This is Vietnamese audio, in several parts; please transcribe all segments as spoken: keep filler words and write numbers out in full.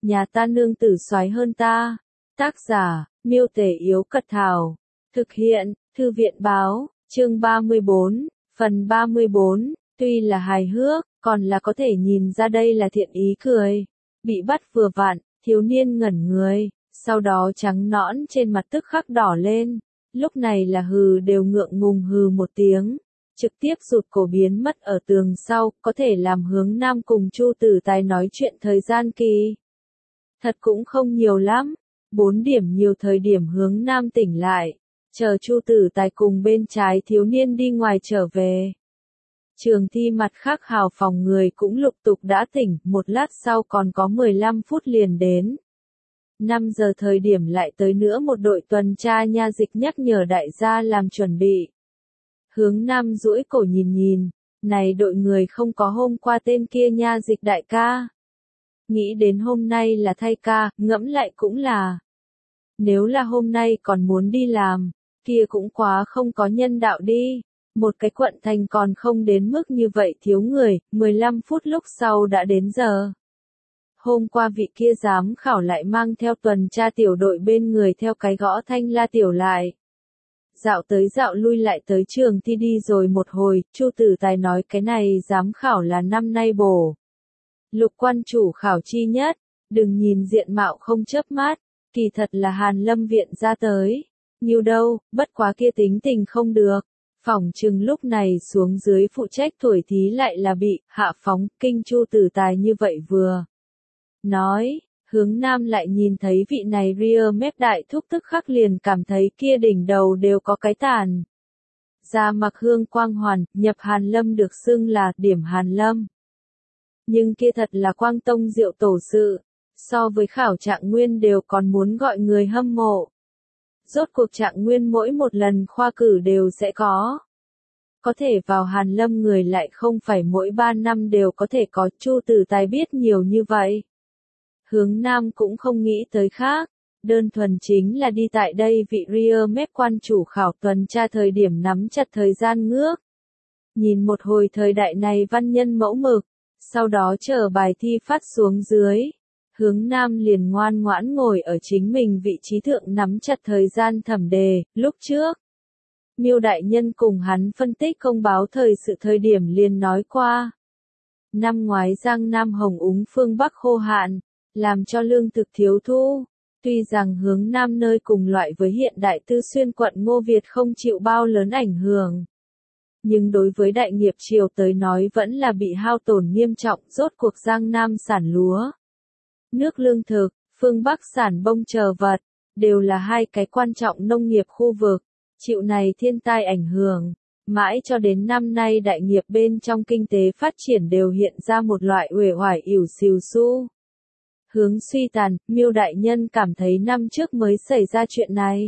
nhà ta nương tử soái hơn ta. Tác giả, Miêu Tể Yếu Cật Thảo. Thực hiện, Thư viện Báo, chương ba mươi bốn, phần ba mươi bốn, tuy là hài hước, còn là có thể nhìn ra đây là thiện ý cười. Bị bắt vừa vặn, thiếu niên ngẩn người, sau đó trắng nõn trên mặt tức khắc đỏ lên, lúc này là hừ đều ngượng ngùng hừ một tiếng, trực tiếp rụt cổ biến mất ở tường sau, có thể làm Hướng Nam cùng Chu Tử Tài nói chuyện thời gian kỳ. Thật cũng không nhiều lắm, bốn điểm nhiều thời điểm Hướng Nam tỉnh lại, chờ Chu Tử Tài cùng bên trái thiếu niên đi ngoài trở về. Trường thi mặt khác hào phòng người cũng lục tục đã tỉnh, một lát sau còn có mười lăm phút liền đến. năm giờ thời điểm lại tới nữa một đội tuần tra nha dịch nhắc nhở đại gia làm chuẩn bị. Hướng Nam duỗi cổ nhìn nhìn, này đội người không có hôm qua tên kia nha dịch đại ca. Nghĩ đến hôm nay là thay ca, ngẫm lại cũng là. Nếu là hôm nay còn muốn đi làm, kia cũng quá không có nhân đạo đi. Một cái quận thành còn không đến mức như vậy thiếu người, mười lăm phút lúc sau đã đến giờ. Hôm qua vị kia giám khảo lại mang theo tuần tra tiểu đội bên người theo cái gõ thanh la tiểu lại. Dạo tới dạo lui lại tới trường thi đi rồi một hồi, Chu Tử Tài nói cái này giám khảo là năm nay bổ. Lục quan chủ khảo chi nhất, đừng nhìn diện mạo không chớp mắt, kỳ thật là Hàn Lâm viện ra tới. Nhiều đâu, bất quá kia tính tình không được. Phỏng chừng lúc này xuống dưới phụ trách thổi thí lại là bị hạ phóng, kinh Chu Tử Tài như vậy vừa. Nói, Hướng Nam lại nhìn thấy vị này ria mép đại thúc tức khắc liền cảm thấy kia đỉnh đầu đều có cái tàn. Ra mặc hương quang hoàn, nhập Hàn Lâm được xưng là điểm Hàn Lâm. Nhưng kia thật là quang tông diệu tổ sự, so với khảo trạng nguyên đều còn muốn gọi người hâm mộ. Rốt cuộc trạng nguyên mỗi một lần khoa cử đều sẽ có. Có thể vào Hàn Lâm người lại không phải mỗi ba năm đều có thể có. Chu Tử Tài biết nhiều như vậy. Hướng Nam cũng không nghĩ tới khác, đơn thuần chính là đi tại đây vị ria mép quan chủ khảo tuần tra thời điểm nắm chặt thời gian ngước. Nhìn một hồi thời đại này văn nhân mẫu mực, sau đó chờ bài thi phát xuống dưới. Hướng Nam liền ngoan ngoãn ngồi ở chính mình vị trí thượng nắm chặt thời gian thẩm đề, lúc trước. Miêu đại nhân cùng hắn phân tích công báo thời sự thời điểm liền nói qua. Năm ngoái Giang Nam Hồng Úng phương Bắc khô hạn, làm cho lương thực thiếu thu. Tuy rằng Hướng Nam nơi cùng loại với hiện đại Tư Xuyên quận Ngô Việt không chịu bao lớn ảnh hưởng. Nhưng đối với đại nghiệp triều tới nói vẫn là bị hao tổn nghiêm trọng, rốt cuộc Giang Nam sản lúa. Nước lương thực, phương Bắc sản bông chờ vật, đều là hai cái quan trọng nông nghiệp khu vực, chịu này thiên tai ảnh hưởng, mãi cho đến năm nay đại nghiệp bên trong kinh tế phát triển đều hiện ra một loại uể oải ỉu xìu xu. Hướng suy tàn, Miêu đại nhân cảm thấy năm trước mới xảy ra chuyện này.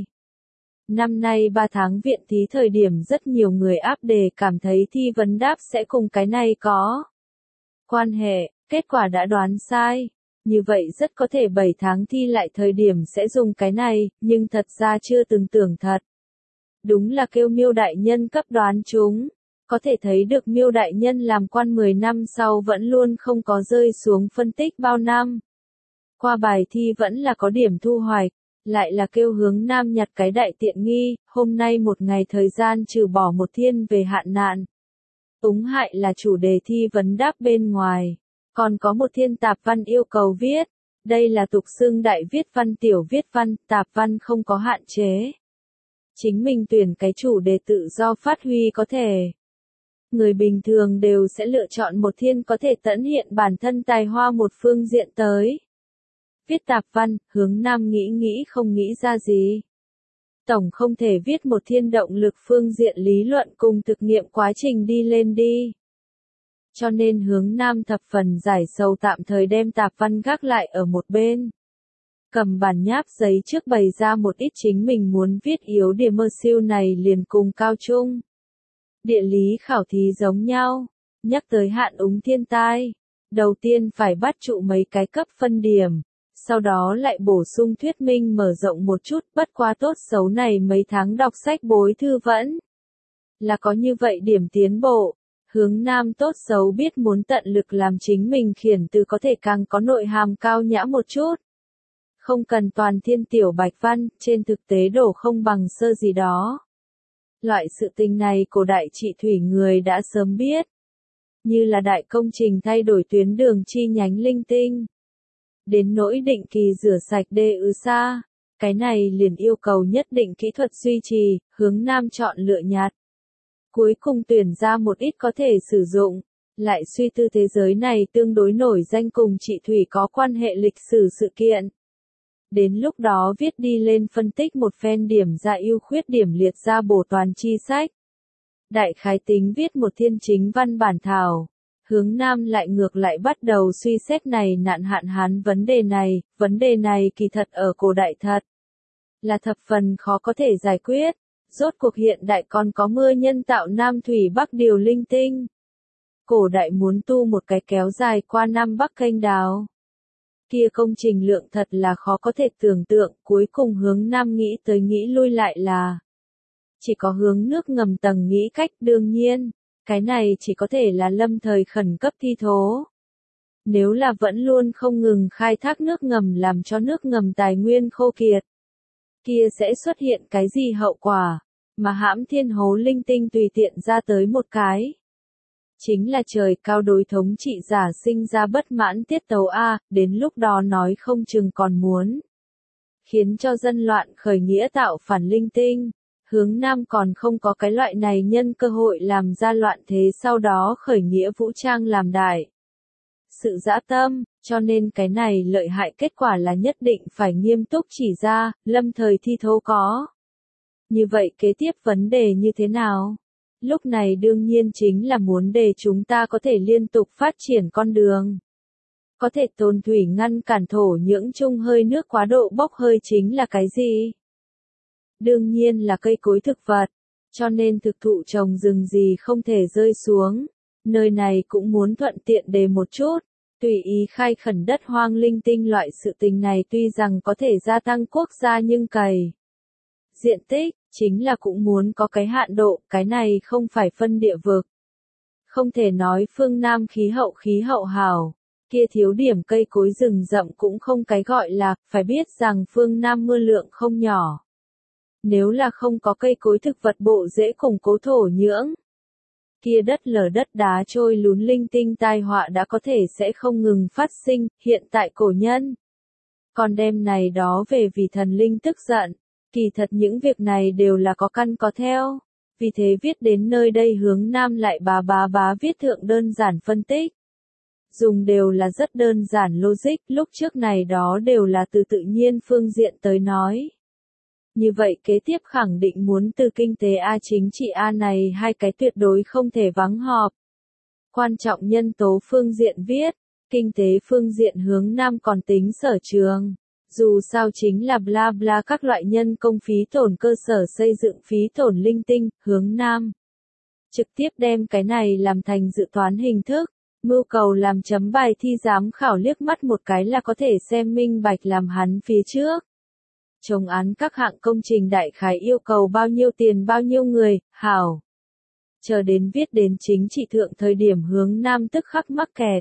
Năm nay ba tháng viện thí thời điểm rất nhiều người áp đề cảm thấy thi vấn đáp sẽ cùng cái này có quan hệ, kết quả đã đoán sai. Như vậy rất có thể bảy tháng thi lại thời điểm sẽ dùng cái này, nhưng thật ra chưa từng tưởng thật. Đúng là kêu Miêu đại nhân cấp đoán chúng. Có thể thấy được Miêu đại nhân làm quan mười năm sau vẫn luôn không có rơi xuống phân tích bao năm. Qua bài thi vẫn là có điểm thu hoạch, lại là kêu Hướng Nam nhặt cái đại tiện nghi, hôm nay một ngày thời gian trừ bỏ một thiên về hạn nạn. Úng hại là chủ đề thi vấn đáp bên ngoài. Còn có một thiên tạp văn yêu cầu viết, đây là tục xưng đại viết văn tiểu viết văn, tạp văn không có hạn chế. Chính mình tuyển cái chủ đề tự do phát huy có thể. Người bình thường đều sẽ lựa chọn một thiên có thể tận hiện bản thân tài hoa một phương diện tới. Viết tạp văn, Hướng Nam nghĩ nghĩ không nghĩ ra gì. Tổng không thể viết một thiên động lực phương diện lý luận cùng thực nghiệm quá trình đi lên đi. Cho nên Hướng Nam thập phần giải sầu tạm thời đem tạp văn gác lại ở một bên. Cầm bản nháp giấy trước bày ra một ít chính mình muốn viết yếu điểm mơ siêu này liền cùng cao trung. Địa lý khảo thí giống nhau, nhắc tới hạn úng thiên tai. Đầu tiên phải bắt trụ mấy cái cấp phân điểm, sau đó lại bổ sung thuyết minh mở rộng một chút, bất quá tốt xấu này mấy tháng đọc sách bối thư vẫn là có như vậy điểm tiến bộ. Hướng Nam tốt xấu biết muốn tận lực làm chính mình khiển từ có thể càng có nội hàm cao nhã một chút. Không cần toàn thiên tiểu bạch văn, trên thực tế đổ không bằng sơ gì đó. Loại sự tình này cổ đại trị thủy người đã sớm biết. Như là đại công trình thay đổi tuyến đường chi nhánh linh tinh. Đến nỗi định kỳ rửa sạch đê ư xa. Cái này liền yêu cầu nhất định kỹ thuật duy trì, Hướng Nam chọn lựa nhặt. Cuối cùng tuyển ra một ít có thể sử dụng, lại suy tư thế giới này tương đối nổi danh cùng trị thủy có quan hệ lịch sử sự kiện. Đến lúc đó viết đi lên phân tích một phen điểm ra ưu khuyết điểm liệt ra bổ toàn chi sách. Đại khái tính viết một thiên chính văn bản thảo. Hướng Nam lại ngược lại bắt đầu suy xét này nạn hạn hán vấn đề này, vấn đề này kỳ thật ở cổ đại thật là thập phần khó có thể giải quyết, rốt cuộc hiện đại còn có mưa nhân tạo Nam Thủy Bắc điều linh tinh. Cổ đại muốn tu một cái kéo dài qua Nam Bắc kênh đào. Kia công trình lượng thật là khó có thể tưởng tượng, cuối cùng Hướng Nam nghĩ tới nghĩ lui lại là chỉ có hướng nước ngầm tầng nghĩ cách đương nhiên. Cái này chỉ có thể là lâm thời khẩn cấp thi thố. Nếu là vẫn luôn không ngừng khai thác nước ngầm làm cho nước ngầm tài nguyên khô kiệt, kia sẽ xuất hiện cái gì hậu quả, mà hãm thiên hố linh tinh tùy tiện ra tới một cái. Chính là trời cao đối thống trị giả sinh ra bất mãn tiết tấu A, đến lúc đó nói không chừng còn muốn khiến cho dân loạn khởi nghĩa tạo phản linh tinh. Hướng Nam còn không có cái loại này nhân cơ hội làm ra loạn thế sau đó khởi nghĩa vũ trang làm đại. Sự dã tâm, cho nên cái này lợi hại kết quả là nhất định phải nghiêm túc chỉ ra, lâm thời thi thố có. Như vậy kế tiếp vấn đề như thế nào? Lúc này đương nhiên chính là muốn để chúng ta có thể liên tục phát triển con đường. Có thể tồn thủy ngăn cản thổ nhưỡng chung hơi nước quá độ bốc hơi chính là cái gì? Đương nhiên là cây cối thực vật, cho nên thực thụ trồng rừng gì không thể rơi xuống. Nơi này cũng muốn thuận tiện đề một chút, tùy ý khai khẩn đất hoang linh tinh loại sự tình này tuy rằng có thể gia tăng quốc gia nhưng cày diện tích, chính là cũng muốn có cái hạn độ, cái này không phải phân địa vực. Không thể nói phương Nam khí hậu khí hậu hảo, kia thiếu điểm cây cối rừng rậm cũng không cái gọi là, phải biết rằng phương Nam mưa lượng không nhỏ. Nếu là không có cây cối thực vật bộ dễ củng cố thổ nhưỡng, kia đất lở đất đá trôi lún linh tinh tai họa đã có thể sẽ không ngừng phát sinh, hiện tại cổ nhân. Còn đêm này đó về vì thần linh tức giận, kỳ thật những việc này đều là có căn có theo, vì thế viết đến nơi đây Hướng Nam lại bá bá bá viết thượng đơn giản phân tích. Dùng đều là rất đơn giản logic, lúc trước này đó đều là từ tự nhiên phương diện tới nói. Như vậy kế tiếp khẳng định muốn từ kinh tế A chính trị A này hai cái tuyệt đối không thể vắng họp. Quan trọng nhân tố phương diện viết, kinh tế phương diện Hướng Nam còn tính sở trường. Dù sao chính là bla bla các loại nhân công phí tổn cơ sở xây dựng phí tổn linh tinh, Hướng Nam. Trực tiếp đem cái này làm thành dự toán hình thức, mưu cầu làm chấm bài thi giám khảo liếc mắt một cái là có thể xem minh bạch làm hắn phía trước. Chống án các hạng công trình đại khái yêu cầu bao nhiêu tiền bao nhiêu người, hảo. Chờ đến viết đến chính trị thượng thời điểm Hướng Nam tức khắc mắc kẹt.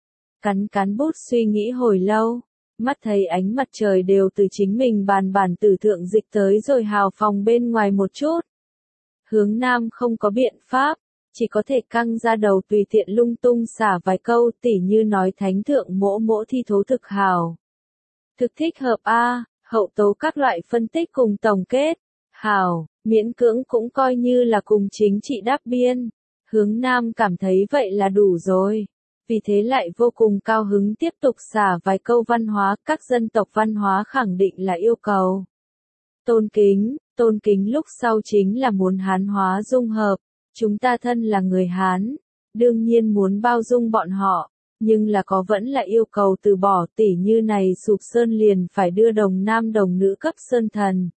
Cắn cắn bút suy nghĩ hồi lâu, mắt thấy ánh mặt trời đều từ chính mình bàn bản tử thượng dịch tới rồi hào phòng bên ngoài một chút. Hướng Nam không có biện pháp, chỉ có thể căng ra đầu tùy tiện lung tung xả vài câu tỉ như nói thánh thượng mỗ mỗ thi thố thực hào. Thực thích hợp A. Hậu tố các loại phân tích cùng tổng kết, hào, miễn cưỡng cũng coi như là cùng chính trị đáp biên. Hướng Nam cảm thấy vậy là đủ rồi. Vì thế lại vô cùng cao hứng tiếp tục xả vài câu văn hóa, các dân tộc văn hóa khẳng định là yêu cầu. Tôn kính, tôn kính lúc sau chính là muốn Hán hóa dung hợp. Chúng ta thân là người Hán, đương nhiên muốn bao dung bọn họ. Nhưng là có vẫn là yêu cầu từ bỏ tỉ như này sụp sơn liền phải đưa đồng nam đồng nữ cấp sơn thần.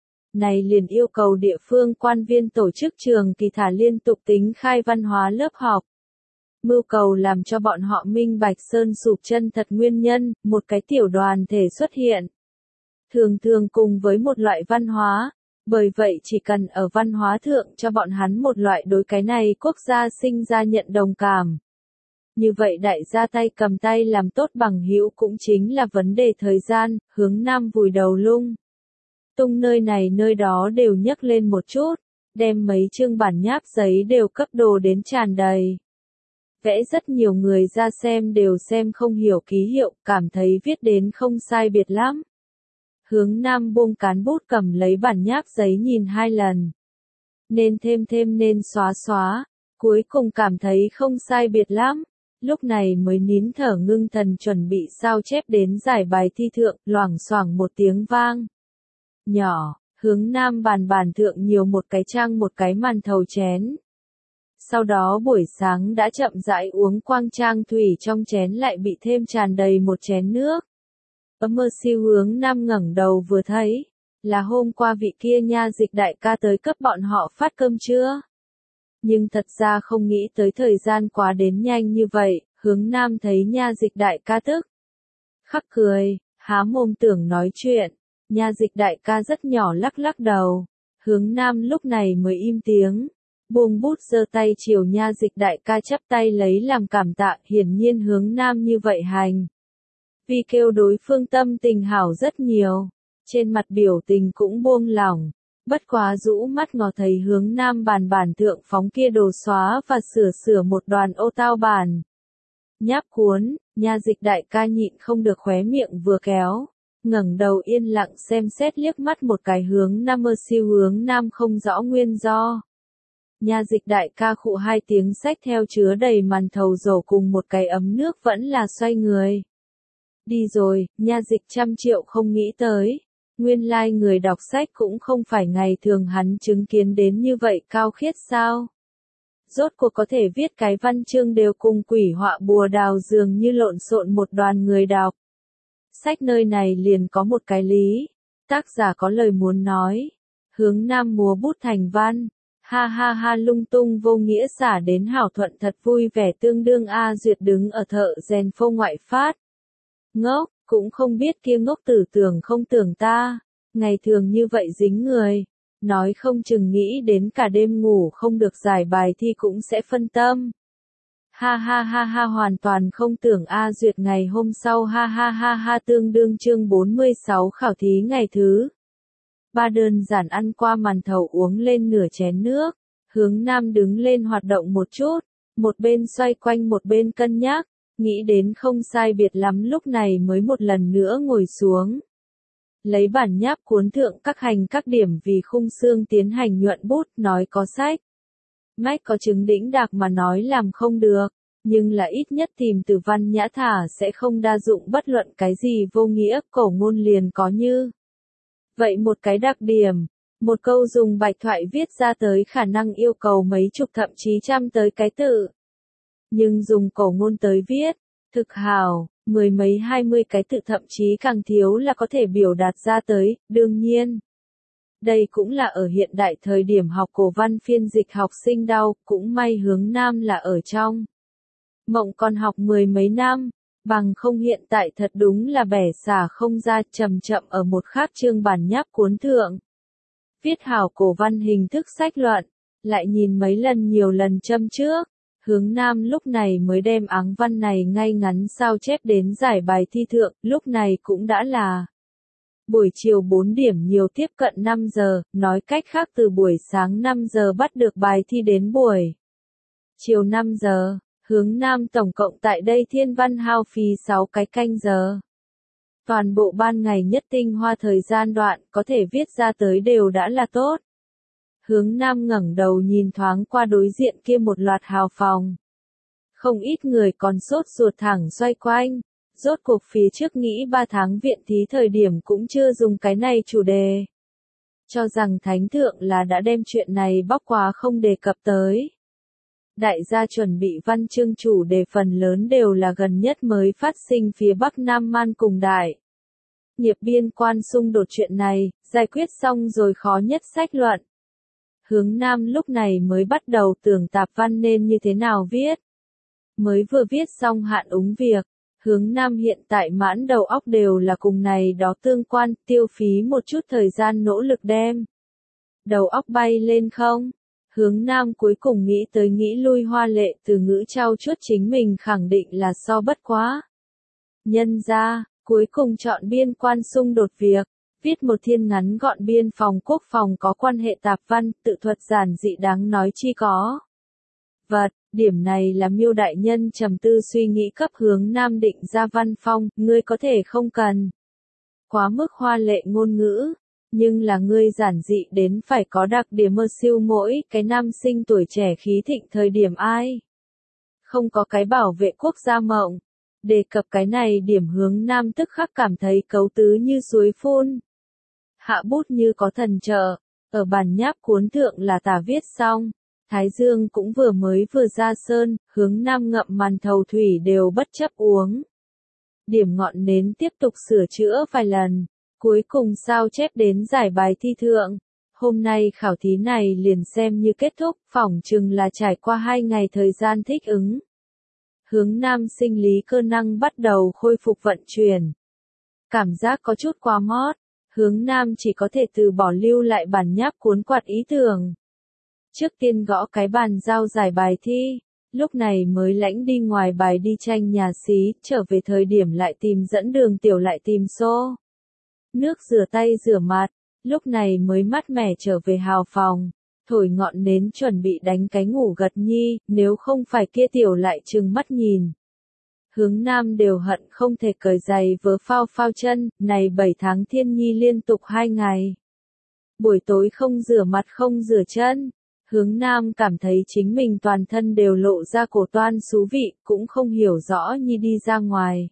Này liền yêu cầu địa phương quan viên tổ chức trường kỳ thả liên tục tính khai văn hóa lớp học. Mưu cầu làm cho bọn họ minh bạch sơn sụp chân thật nguyên nhân, một cái tiểu đoàn thể xuất hiện. Thường thường cùng với một loại văn hóa, Bởi vậy chỉ cần ở văn hóa thượng cho bọn hắn một loại đối cái này quốc gia sinh ra nhận đồng cảm. Như vậy đại gia tay cầm tay làm tốt bằng hữu cũng chính là vấn đề thời gian, hướng nam vùi đầu lung. Tung nơi này nơi đó đều nhấc lên một chút, đem mấy chương bản nháp giấy đều cấp đồ đến tràn đầy. Vẽ rất nhiều người ra xem đều xem không hiểu ký hiệu, cảm thấy viết đến không sai biệt lắm. Hướng nam buông cán bút cầm lấy bản nháp giấy nhìn hai lần. Nên thêm thêm nên xóa xóa, cuối cùng cảm thấy không sai biệt lắm. Lúc này mới nín thở ngưng thần chuẩn bị sao chép đến giải bài thi thượng, loảng xoảng một tiếng vang. Nhỏ, hướng nam bàn bàn thượng nhiều một cái trang một cái màn thầu chén. Sau đó buổi sáng đã chậm rãi uống quang trang thủy trong chén lại bị thêm tràn đầy một chén nước. Ấm mơ siêu hướng nam ngẩng đầu vừa thấy, là hôm qua vị kia nha dịch đại ca tới cấp bọn họ phát cơm trưa. Nhưng thật ra không nghĩ tới thời gian quá đến nhanh như vậy, hướng nam thấy nha dịch đại ca tức. Khắc cười, há mồm tưởng nói chuyện, nha dịch đại ca rất nhỏ lắc lắc đầu, hướng nam lúc này mới im tiếng. Buông bút giơ tay chiều nha dịch đại ca chắp tay lấy làm cảm tạ, hiển nhiên hướng nam như vậy hành. Vì kêu đối phương tâm tình hảo rất nhiều, trên mặt biểu tình cũng buông lỏng, bất quá rũ mắt ngó thấy hướng nam bàn bàn thượng phóng kia đồ xóa và sửa sửa một đoàn ô tao bàn. Nháp cuốn, nha dịch đại ca nhịn không được khóe miệng vừa kéo, ngẩng đầu yên lặng xem xét liếc mắt một cái hướng nam mơ siêu hướng nam không rõ nguyên do. Nha dịch đại ca khụ hai tiếng xách theo chứa đầy màn thầu rổ cùng một cái ấm nước vẫn là xoay người. Đi rồi, nha dịch trăm triệu không nghĩ tới. Nguyên lai like người đọc sách cũng không phải ngày thường hắn chứng kiến đến như vậy cao khiết sao. Rốt cuộc có thể viết cái văn chương đều cùng quỷ họa bùa đào dường như lộn xộn một đoàn người đọc. Sách nơi này liền có một cái lý. Tác giả có lời muốn nói. Hướng nam múa bút thành văn. Ha ha ha lung tung vô nghĩa xả đến hảo thuận thật vui vẻ tương đương A Duyệt đứng ở thợ rèn phô ngoại phát. Ngốc, cũng không biết kia ngốc tử tưởng không tưởng ta, ngày thường như vậy dính người, nói không chừng nghĩ đến cả đêm ngủ không được giải bài thi cũng sẽ phân tâm. Ha ha ha ha hoàn toàn không tưởng A Duyệt ngày hôm sau ha ha ha ha tương đương chương bốn mươi sáu khảo thí ngày thứ. Ba đơn giản ăn qua màn thầu uống lên nửa chén nước, hướng nam đứng lên hoạt động một chút, một bên xoay quanh một bên cân nhắc, nghĩ đến không sai biệt lắm lúc này mới một lần nữa ngồi xuống. Lấy bản nháp cuốn thượng các hành các điểm vì khung xương tiến hành nhuận bút nói có sách. Mách có chứng đĩnh đạc mà nói làm không được, nhưng là ít nhất tìm từ văn nhã thả sẽ không đa dụng bất luận cái gì vô nghĩa, cổ ngôn liền có như. Vậy một cái đặc điểm, một câu dùng bạch thoại viết ra tới khả năng yêu cầu mấy chục thậm chí trăm tới cái tự. Nhưng dùng cổ ngôn tới viết, thực hào, mười mấy hai mươi cái tự thậm chí càng thiếu là có thể biểu đạt ra tới, đương nhiên. Đây cũng là ở hiện đại thời điểm học cổ văn phiên dịch học sinh đau, cũng may hướng nam là ở trong. Mộng còn học mười mấy năm, bằng không hiện tại thật đúng là bẻ xả không ra chậm chậm ở một khác chương bản nháp cuốn thượng. Viết hảo cổ văn hình thức sách luận, lại nhìn mấy lần nhiều lần châm trước. Hướng nam lúc này mới đem áng văn này ngay ngắn sao chép đến giải bài thi thượng, lúc này cũng đã là buổi chiều bốn điểm nhiều tiếp cận năm giờ, nói cách khác từ buổi sáng năm giờ bắt được bài thi đến buổi chiều năm giờ, hướng nam tổng cộng tại đây thiên văn hao phí sáu cái canh giờ. Toàn bộ ban ngày nhất tinh hoa thời gian đoạn có thể viết ra tới đều đã là tốt. Hướng nam ngẩng đầu nhìn thoáng qua đối diện kia một loạt hào phòng. Không ít người còn sốt ruột thẳng xoay quanh. Rốt cuộc phía trước nghĩ ba tháng viện thí thời điểm cũng chưa dùng cái này chủ đề. Cho rằng thánh thượng là đã đem chuyện này bóc quá không đề cập tới. Đại gia chuẩn bị văn chương chủ đề phần lớn đều là gần nhất mới phát sinh phía Bắc Nam Man cùng đại. Nghiệp biên quan xung đột chuyện này, giải quyết xong rồi khó nhất sách luận. Hướng nam lúc này mới bắt đầu tưởng tạp văn nên như thế nào viết. Mới vừa viết xong hạn úng việc, hướng nam hiện tại mãn đầu óc đều là cùng này đó tương quan, tiêu phí một chút thời gian nỗ lực đem. đầu óc bay lên không? Hướng Nam cuối cùng nghĩ tới nghĩ lui Hoa Lệ từ ngữ trau chuốt chính mình khẳng định là so bất quá. Nhân ra, cuối cùng chọn biên quan xung đột việc, viết một thiên ngắn gọn biên phòng quốc phòng có quan hệ tạp văn, tự thuật giản dị đáng nói chi có. Vật, điểm này là Miêu đại nhân trầm tư suy nghĩ cấp Hướng Nam định ra văn phong, ngươi có thể không cần quá mức hoa lệ ngôn ngữ, nhưng là ngươi giản dị đến phải có đặc điểm mơ siêu mỗi cái nam sinh tuổi trẻ khí thịnh thời điểm ai. Không có cái bảo vệ quốc gia mộng. Đề cập cái này điểm Hướng Nam tức khắc cảm thấy cấu tứ như suối phun. Hạ bút như có thần trợ, ở bản nháp cuốn thượng là tả viết xong. Thái Dương cũng vừa mới vừa ra sơn, Hướng Nam ngậm màn thầu thủy đều bất chấp uống. Điểm ngọn nến tiếp tục sửa chữa vài lần, cuối cùng sao chép đến giải bài thi thượng. Hôm nay khảo thí này liền xem như kết thúc, phỏng chừng là trải qua hai ngày thời gian thích ứng. Hướng Nam sinh lý cơ năng bắt đầu khôi phục vận chuyển. Cảm giác có chút quá mót, Hướng Nam chỉ có thể từ bỏ lưu lại bản nháp cuốn quạt ý tưởng. Trước tiên gõ cái bàn giao giải bài thi, lúc này mới lãnh đi ngoài bài đi tranh nhà xí, trở về thời điểm lại tìm dẫn đường tiểu lại tìm xô. Nước rửa tay rửa mặt, lúc này mới mát mẻ trở về hào phòng, thổi ngọn nến chuẩn bị đánh cái ngủ gật nhi, nếu không phải kia tiểu lại trừng mắt nhìn. Hướng Nam đều hận không thể cởi giày vớ phao phao chân, này bảy tháng thiên nhi liên tục hai ngày. Buổi tối không rửa mặt không rửa chân. Hướng Nam cảm thấy chính mình toàn thân đều lộ ra cổ toan xú vị, cũng không hiểu rõ nhi đi ra ngoài.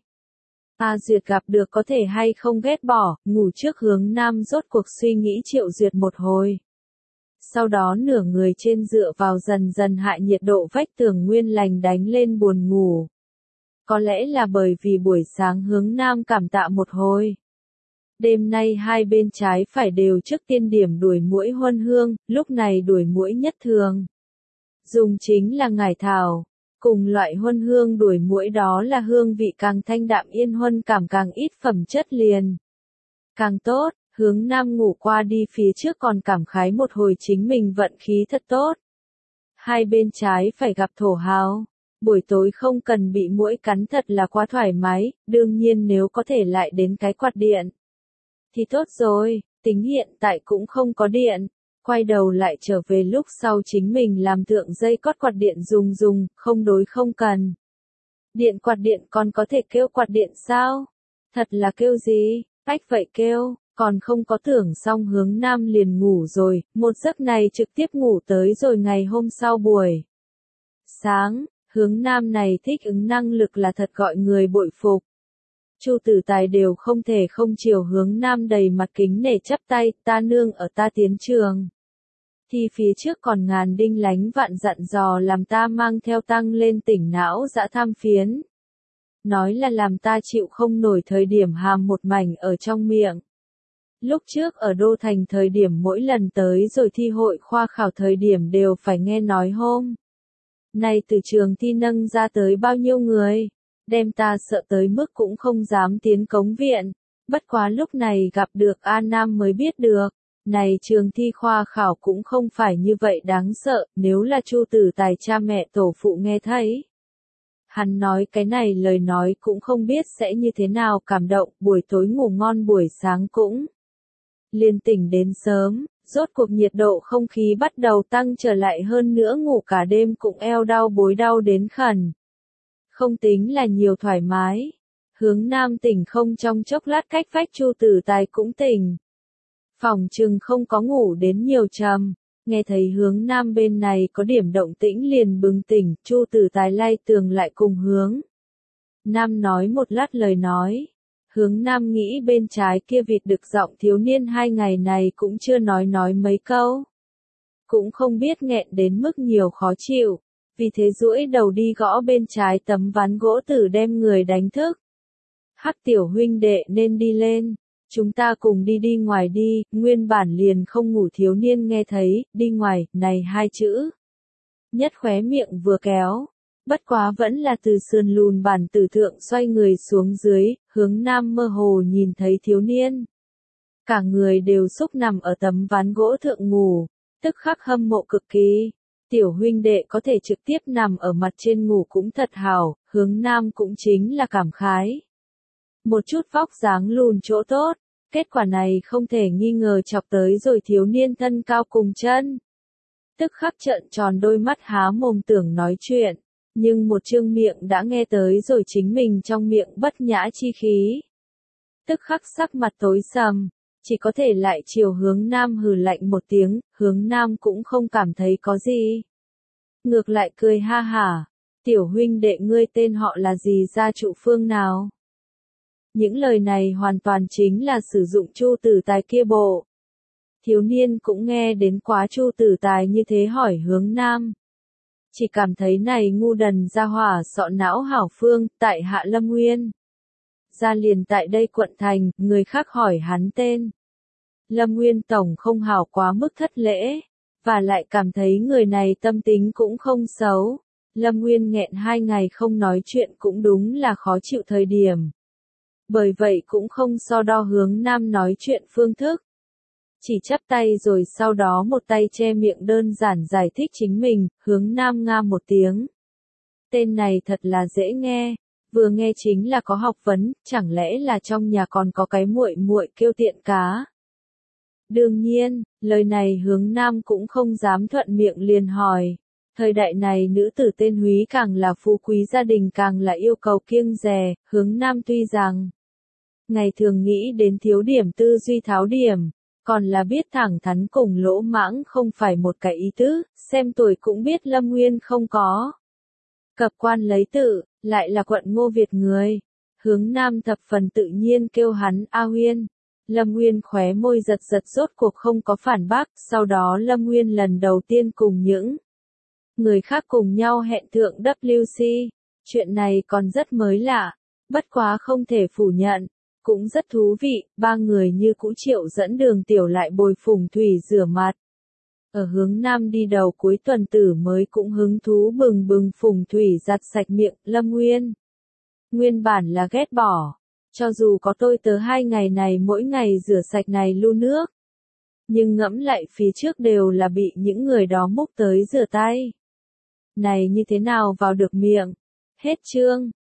A Duyệt gặp được có thể hay không ghét bỏ, ngủ trước Hướng Nam rốt cuộc suy nghĩ Triệu Duyệt một hồi. Sau đó nửa người trên dựa vào dần dần hạ nhiệt độ vách tường nguyên lành đánh lên buồn ngủ. Có lẽ là bởi vì buổi sáng Hướng Nam cảm tạ một hồi. Đêm nay hai bên trái phải đều trước tiên điểm đuổi muỗi huân hương, lúc này đuổi muỗi nhất thường. Dùng chính là ngải thảo, cùng loại huân hương đuổi muỗi đó là hương vị càng thanh đạm yên huân cảm càng ít phẩm chất liền. Càng tốt, Hướng Nam ngủ qua đi phía trước còn cảm khái một hồi chính mình vận khí thật tốt. Hai bên trái phải gặp thổ hào. Buổi tối không cần bị muỗi cắn thật là quá thoải mái, đương nhiên nếu có thể lại đến cái quạt điện. Thì tốt rồi, tính hiện tại cũng không có điện, quay đầu lại trở về lúc sau chính mình làm thượng dây cót quạt điện dùng dùng, không đối không cần. Điện quạt điện còn có thể kêu quạt điện sao? Thật là kêu gì? Ách vậy kêu, còn không có tưởng xong Hướng Nam liền ngủ rồi, một giấc này trực tiếp ngủ tới rồi ngày hôm sau buổi sáng, Hướng Nam này thích ứng năng lực là thật gọi người bội phục. Chu Tử Tài đều không thể không chiều Hướng Nam đầy mặt kính nể chắp tay, ta nương ở ta tiến trường. Thì phía trước còn ngàn đinh lánh vạn dặn dò làm ta mang theo tăng lên tỉnh não dã tham phiến. Nói là làm ta chịu không nổi thời điểm hàm một mảnh ở trong miệng. Lúc trước ở Đô Thành thời điểm mỗi lần tới rồi thi hội khoa khảo thời điểm đều phải nghe nói hôm. Này từ trường thi nâng ra tới bao nhiêu người, đem ta sợ tới mức cũng không dám tiến cống viện. Bất quá lúc này gặp được A Nam mới biết được, này trường thi khoa khảo cũng không phải như vậy đáng sợ, nếu là Chu Tử Tài cha mẹ tổ phụ nghe thấy. Hắn nói cái này lời nói cũng không biết sẽ như thế nào cảm động, buổi tối ngủ ngon buổi sáng cũng liền tỉnh đến sớm, rốt cuộc nhiệt độ không khí bắt đầu tăng trở lại hơn nữa ngủ cả đêm cũng eo đau bối đau đến khẩn. Không tính là nhiều thoải mái. Hướng Nam tỉnh không trong chốc lát cách vách Chu Tử Tài cũng tỉnh. Phòng chừng không có ngủ đến nhiều trầm, nghe thấy Hướng Nam bên này có điểm động tĩnh liền bừng tỉnh, Chu Tử Tài lay tường lại cùng Hướng Nam nói một lát lời nói. Hướng Nam nghĩ bên trái kia vịt đực giọng thiếu niên hai ngày này cũng chưa nói nói mấy câu. Cũng không biết nghẹn đến mức nhiều khó chịu, vì thế duỗi đầu đi gõ bên trái tấm ván gỗ tử đem người đánh thức. Hắc tiểu huynh đệ nên đi lên, chúng ta cùng đi đi ngoài đi, nguyên bản liền không ngủ thiếu niên nghe thấy, đi ngoài, này hai chữ. Nhất khóe miệng vừa kéo. Bất quá vẫn là từ sườn lùn bản tử thượng xoay người xuống dưới, Hướng Nam mơ hồ nhìn thấy thiếu niên. cả người đều xúc nằm ở tấm ván gỗ thượng ngủ, tức khắc hâm mộ cực kỳ. Tiểu huynh đệ có thể trực tiếp nằm ở mặt trên ngủ cũng thật hảo, Hướng Nam cũng chính là cảm khái. Một chút vóc dáng lùn chỗ tốt, kết quả này không thể nghi ngờ chọc tới rồi thiếu niên thân cao cùng chân. Tức khắc trợn tròn đôi mắt há mồm tưởng nói chuyện, nhưng một trương miệng đã nghe tới rồi chính mình trong miệng bất nhã chi khí. Tức khắc sắc mặt tối sầm, chỉ có thể lại chiều Hướng Nam hừ lạnh một tiếng, Hướng Nam cũng không cảm thấy có gì. Ngược lại cười ha hả, tiểu huynh đệ ngươi tên họ là gì, gia trụ phương nào? Những lời này hoàn toàn chính là sử dụng Chu Tử Tài kia bộ. Thiếu niên cũng nghe đến quá Chu Tử Tài như thế hỏi Hướng Nam. Chỉ cảm thấy này ngu đần ra hỏa sọ não hảo phương, tại Hạ Lâm Nguyên. Ra liền tại đây quận thành, người khác hỏi hắn tên. Lâm Nguyên Tổng không hảo quá mức thất lễ, và lại cảm thấy người này tâm tính cũng không xấu. Lâm Nguyên nghẹn hai ngày không nói chuyện cũng đúng là khó chịu thời điểm. Bởi vậy cũng không so đo Hướng Nam nói chuyện phương thức. Chỉ chắp tay rồi sau đó một tay che miệng đơn giản giải thích chính mình, Hướng Nam nga một tiếng. Tên này thật là dễ nghe, vừa nghe chính là có học vấn, chẳng lẽ là trong nhà còn có cái muội muội kêu Tiện Cá. Đương nhiên, lời này Hướng Nam cũng không dám thuận miệng liền hỏi. Thời đại này nữ tử tên Húy càng là phú quý gia đình càng là yêu cầu kiêng dè, Hướng Nam tuy rằng ngày thường nghĩ đến thiếu điểm tư duy tháo điểm, còn là biết thẳng thắn cùng lỗ mãng không phải một cái ý tứ, xem tuổi cũng biết Lâm Nguyên không có. Cập quan lấy tự, lại là quận Ngô Việt người. Hướng Nam thập phần tự nhiên kêu hắn A Huyên. Lâm Nguyên khóe môi giật giật rốt cuộc không có phản bác, sau đó Lâm Nguyên lần đầu tiên cùng những người khác cùng nhau hẹn thượng W C. Chuyện này còn rất mới lạ, bất quá không thể phủ nhận. Cũng rất thú vị, ba người như cũ Triệu dẫn Đường Tiểu lại bồi Phùng Thủy rửa mặt. Ở Hướng Nam đi đầu cuối tuần tử mới cũng hứng thú bừng bừng Phùng Thủy giặt sạch miệng, Lâm Nguyên. Nguyên bản là ghét bỏ, cho dù có tôi tớ hai ngày này mỗi ngày rửa sạch này lu nước. Nhưng ngẫm lại phía trước đều là bị những người đó múc tới rửa tay. Này như thế nào vào được miệng? Hết chương.